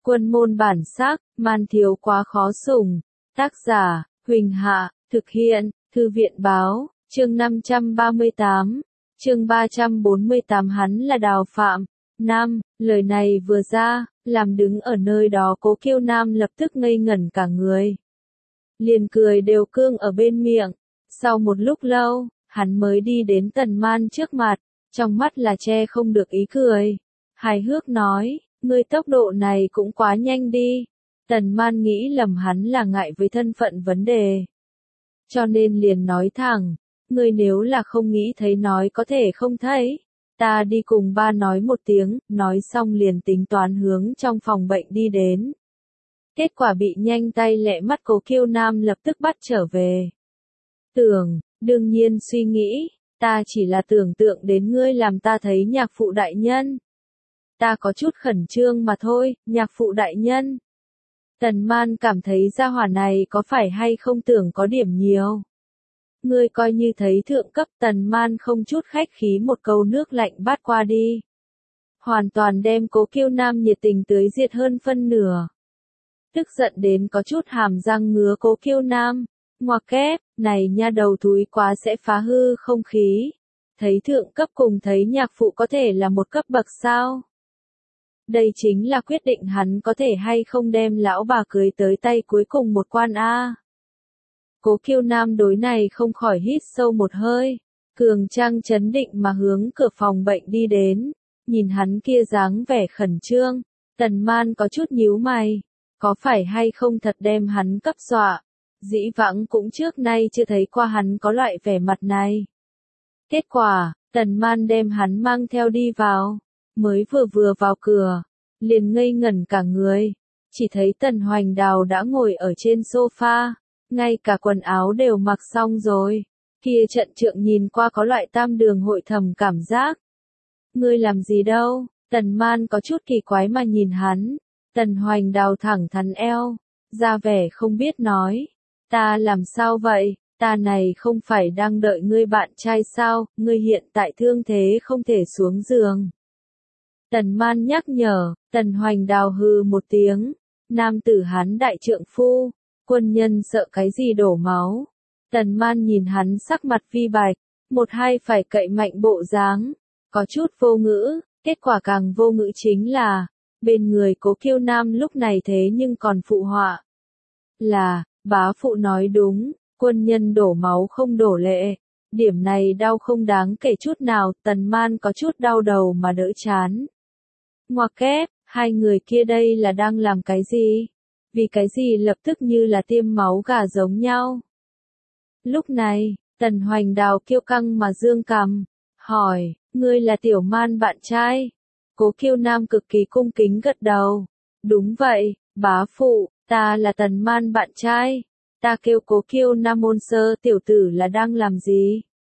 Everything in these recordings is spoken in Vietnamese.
Quân môn bản sắc, man thiếu quá khó sủng. Tác giả, Huỳnh Hạ, thực hiện, Thư viện báo, chương 538, chương 348 hắn là Đào Phạm. Nam, lời này vừa ra, làm đứng ở nơi đó Cố Kiêu Nam lập tức ngây ngẩn cả người. Liền cười đều cương ở bên miệng, sau một lúc lâu, hắn mới đi đến Tần Man trước mặt, trong mắt là che không được ý cười. Hài hước nói, ngươi tốc độ này cũng quá nhanh đi. Tần Man nghĩ lầm hắn là ngại với thân phận vấn đề. Cho nên liền nói thẳng, ngươi nếu là không nghĩ thấy nói có thể không thấy. Ta đi cùng ba nói một tiếng, nói xong liền tính toán hướng trong phòng bệnh đi đến. Kết quả bị nhanh tay lẹ mắt Cố Kiêu Nam lập tức bắt trở về. Đương nhiên suy nghĩ, ta chỉ là tưởng tượng đến ngươi làm ta thấy nhạc phụ đại nhân. Ta có chút khẩn trương mà thôi, nhạc phụ đại nhân. Tần Man cảm thấy gia hỏa này có phải hay không tưởng có điểm nhiều. Ngươi coi như thấy thượng cấp. Tần Man không chút khách khí một câu nước lạnh bát qua đi. Hoàn toàn đem Cố Kiêu Nam nhiệt tình tưới diệt hơn phân nửa. Tức giận đến có chút hàm răng ngứa Cố Kiêu Nam. Ngoặc kép, này nha đầu thúi quá sẽ phá hư không khí. Thấy thượng cấp cùng thấy nhạc phụ có thể là một cấp bậc sao? Đây chính là quyết định hắn có thể hay không đem lão bà cưới tới tay cuối cùng một quan a. Cố Kiêu Nam đối này không khỏi hít sâu một hơi, cường trang chấn định mà hướng cửa phòng bệnh đi đến, nhìn hắn kia dáng vẻ khẩn trương, Tần Man có chút nhíu mày, có phải hay không thật đem hắn cấp dọa, dĩ vãng cũng trước nay chưa thấy qua hắn có loại vẻ mặt này. Kết quả, Tần Man đem hắn mang theo đi vào, mới vừa vào cửa, liền ngây ngẩn cả người, chỉ thấy Tần Hoành Đào đã ngồi ở trên sofa. Ngay cả quần áo đều mặc xong rồi, kia trận trượng nhìn qua có loại tam đường hội thầm cảm giác. Ngươi làm gì đâu? Tần Man có chút kỳ quái mà nhìn hắn. Tần Hoành Đào thẳng thắn eo, ra vẻ không biết nói. Ta làm sao vậy? Ta này không phải đang đợi ngươi bạn trai sao? Ngươi hiện tại thương thế không thể xuống giường. Tần Man nhắc nhở. Tần Hoành Đào hừ một tiếng. Nam tử hắn đại trượng phu. Quân nhân sợ cái gì đổ máu. Tần Man nhìn hắn sắc mặt vi bạch, một hai phải cậy mạnh bộ dáng, có chút vô ngữ, kết quả càng vô ngữ chính là, bên người Cố Kiêu Nam lúc này thế nhưng còn phụ họa. Là, bá phụ nói đúng, quân nhân đổ máu không đổ lệ, điểm này đau không đáng kể chút nào. Tần Man có chút đau đầu mà đỡ chán. Ngoặc kép, hai người kia đây là đang làm cái gì? Vì cái gì lập tức như là tiêm máu gà giống nhau. Lúc này, Tần Hoành Đào kiêu căng mà dương cằm, hỏi, ngươi là Tiểu Man bạn trai? Cố Kiêu Nam cực kỳ cung kính gật đầu. Đúng vậy, bá phụ, ta là Tần Man bạn trai. Ta kêu Cố Kiêu Nam môn sơ tiểu tử là đang làm gì?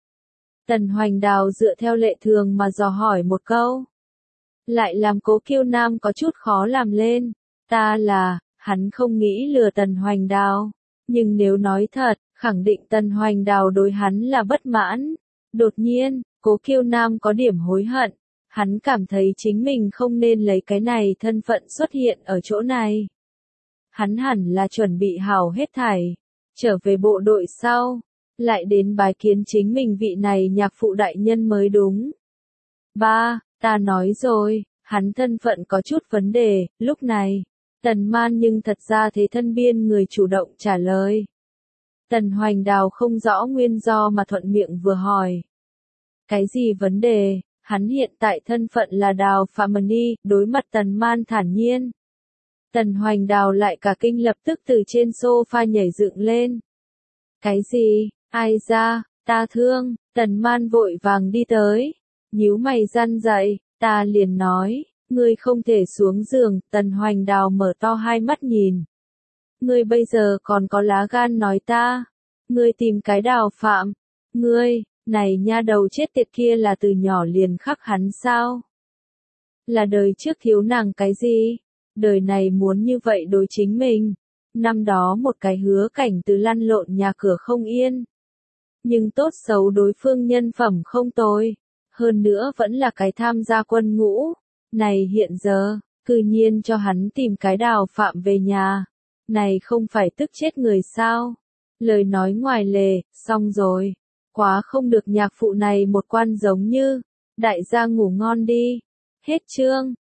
Tần Hoành Đào dựa theo lệ thường mà dò hỏi một câu. Lại làm Cố Kiêu Nam có chút khó làm lên. Ta là... Hắn không nghĩ lừa Tần Hoành Đào, nhưng nếu nói thật, khẳng định Tần Hoành Đào đối hắn là bất mãn. Đột nhiên, Cố Kiêu Nam có điểm hối hận, hắn cảm thấy chính mình không nên lấy cái này thân phận xuất hiện ở chỗ này. Hắn hẳn là chuẩn bị hảo hết thảy, trở về bộ đội sau, lại đến bái kiến chính mình vị này nhạc phụ đại nhân mới đúng. Ba, ta nói rồi, hắn thân phận có chút vấn đề, lúc này. Tần Man nhưng thật ra thế thân biên người chủ động trả lời. Tần Hoành Đào không rõ nguyên do mà thuận miệng vừa hỏi. Cái gì vấn đề? Hắn hiện tại thân phận là Đào Phạm Ni, đối mặt Tần Man thản nhiên. Tần Hoành Đào lại cả kinh lập tức từ trên sofa nhảy dựng lên. Cái gì? Ai ra? Ta thương. Tần Man vội vàng đi tới, nhíu mày răn dậy, ta liền nói. Ngươi không thể xuống giường. Tần Hoành Đào mở to hai mắt nhìn. Ngươi bây giờ còn có lá gan nói ta. Ngươi tìm cái Đào Phạm. Ngươi, này nha đầu chết tiệt kia là từ nhỏ liền khắc hắn sao? Là đời trước thiếu nàng cái gì? Đời này muốn như vậy đối chính mình. Năm đó một cái hứa cảnh từ lăn lộn nhà cửa không yên. Nhưng tốt xấu đối phương nhân phẩm không tồi. Hơn nữa vẫn là cái tham gia quân ngũ. Này hiện giờ, cư nhiên cho hắn tìm cái Đào Phạm về nhà. Này không phải tức chết người sao? Lời nói ngoài lề, xong rồi. Quá không được nhạc phụ này một quan giống như. Đại gia ngủ ngon đi. Hết chương.